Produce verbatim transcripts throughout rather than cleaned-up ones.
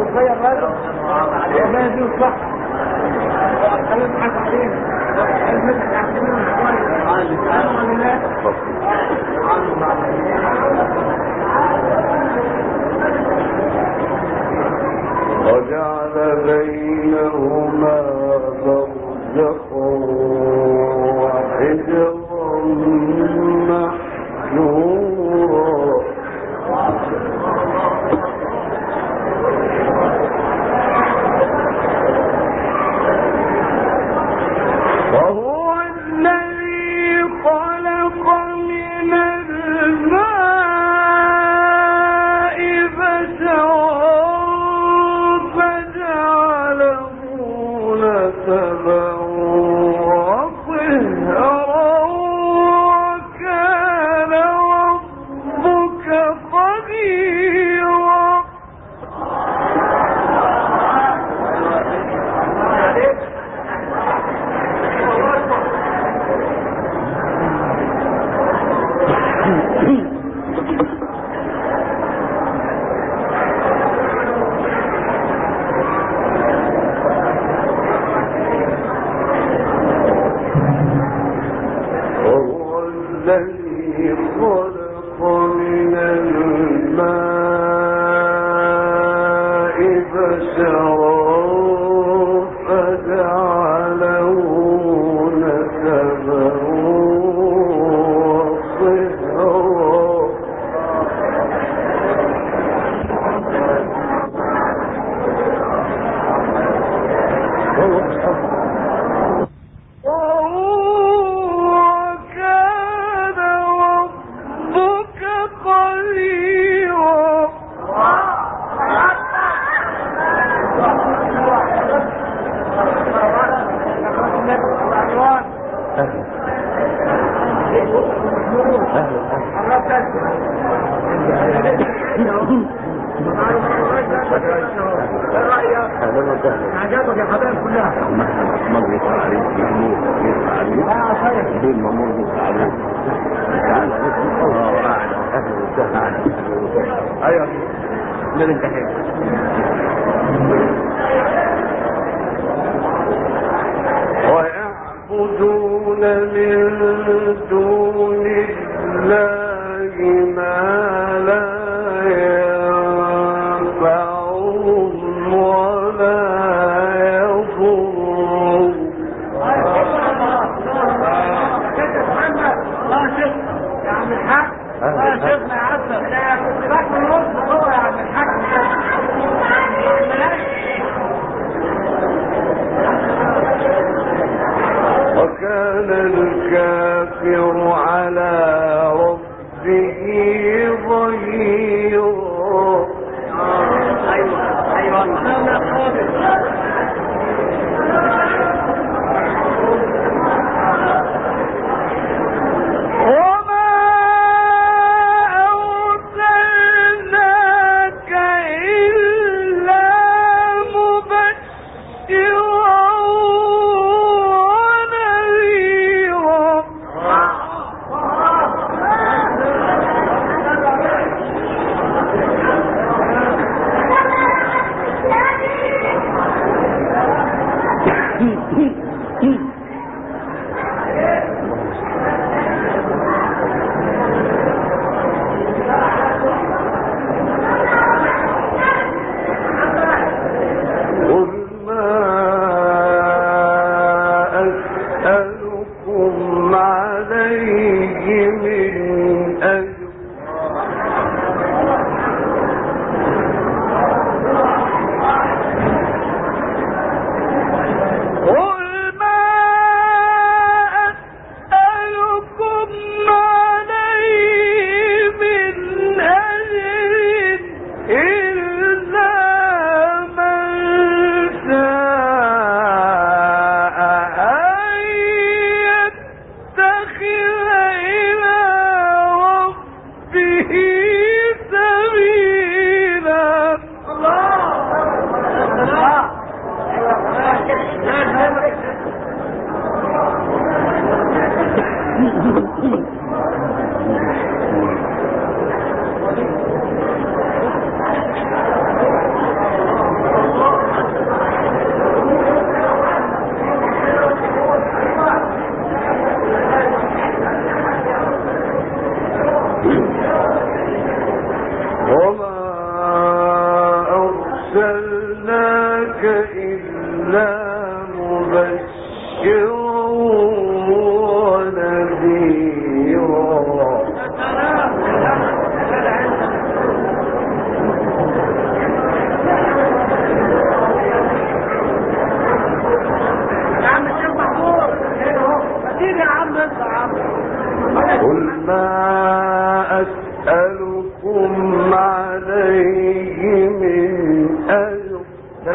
وجعل بينهما برزخا وحجرا محجورا وهو الذي خلق من الماء بشرا فجعله نسبا وصهرا وكان ربك قديرا. الذي خلق من الماء بشرا فجعله نسبا عجبك يا حبايب كلها مضي عليك يمور عليك بين ممر عليك تعالى اهلا وسهلا ايوه ده انت حلو ويعبدون من دون الله ما لا ينفعهم ولا يضرهم. الله شيخ يا عم الحاج الله شيخنا يا عبد لا كنت باكل نص هو يا عم الحاج وكان الكافر على ربه ظهيرا. ايوه ايوه وما أرسلنا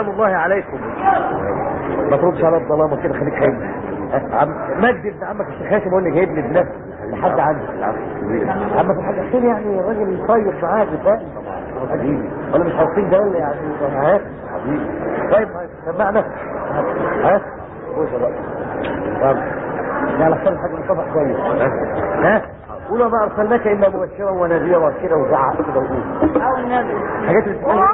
سلام الله عليكم. ما تردش على الظلامه كده، خليك خايف. عم مجدي ابن عمك الشيخ هاشم هو اللي جايب لي بنفسه لحد عندي. عمك الحاج حسين يعني راجل طيب معاك فاهم حبيبي، ولا مش حاطين ده ولا يعني هات حبيبي. طيب سمعنا هات خش بقى. طب على حساب الحاج مصطفى كويس. ها قولوا ما ارسلناك الا مبشرا ونذيرا كده، وزعق كده وقول او النبي حاجات اللي بتتكلم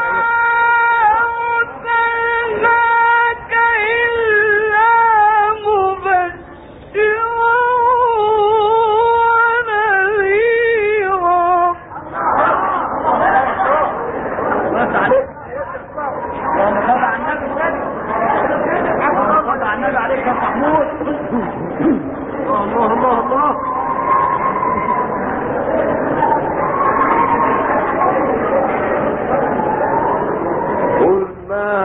الله الله الله. قل ما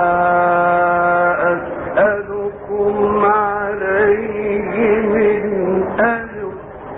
أسألكم عليه من أجر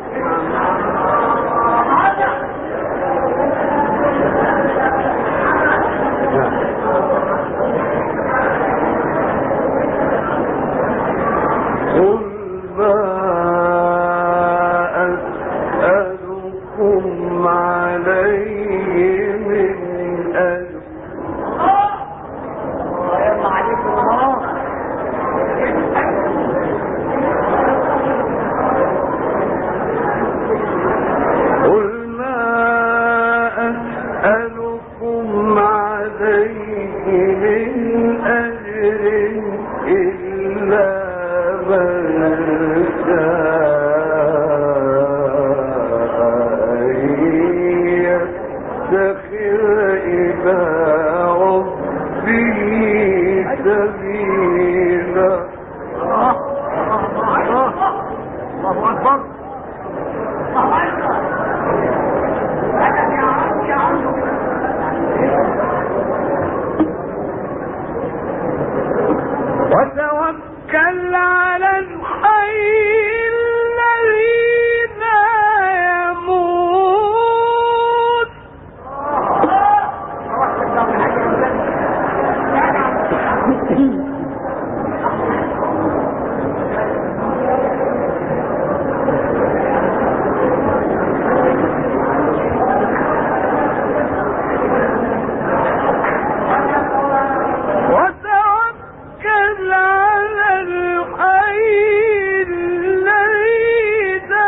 وتوكل على الحي الذي لا يموت وتوكل على الحي الذي لا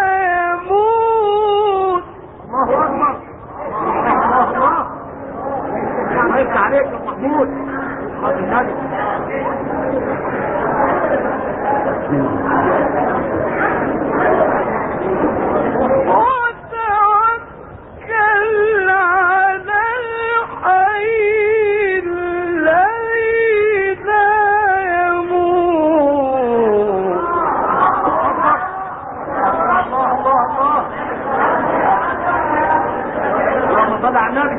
يموت. الله اكبر. الله الله. عايز عليك يا محمود. وتوكل على الحي الذي لا يموت. الله الله الله. اللهم صل على النبي.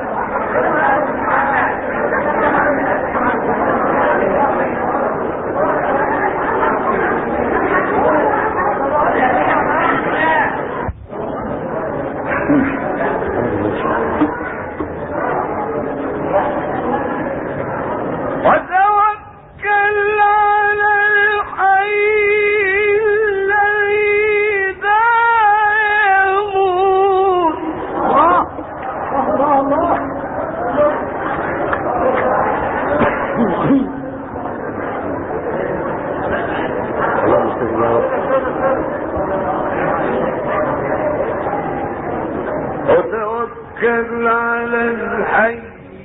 وتوكل على الحي الذي لا يموت. الله الله الله. وتوكل على الحي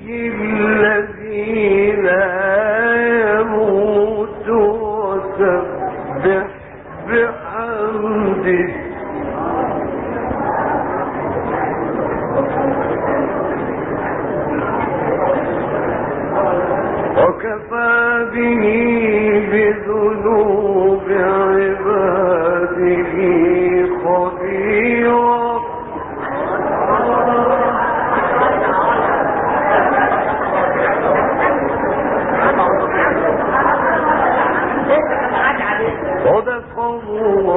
الذي لا يموت وسبح بحمده وكفى به بذنوب عباده خبيرا. صدق الله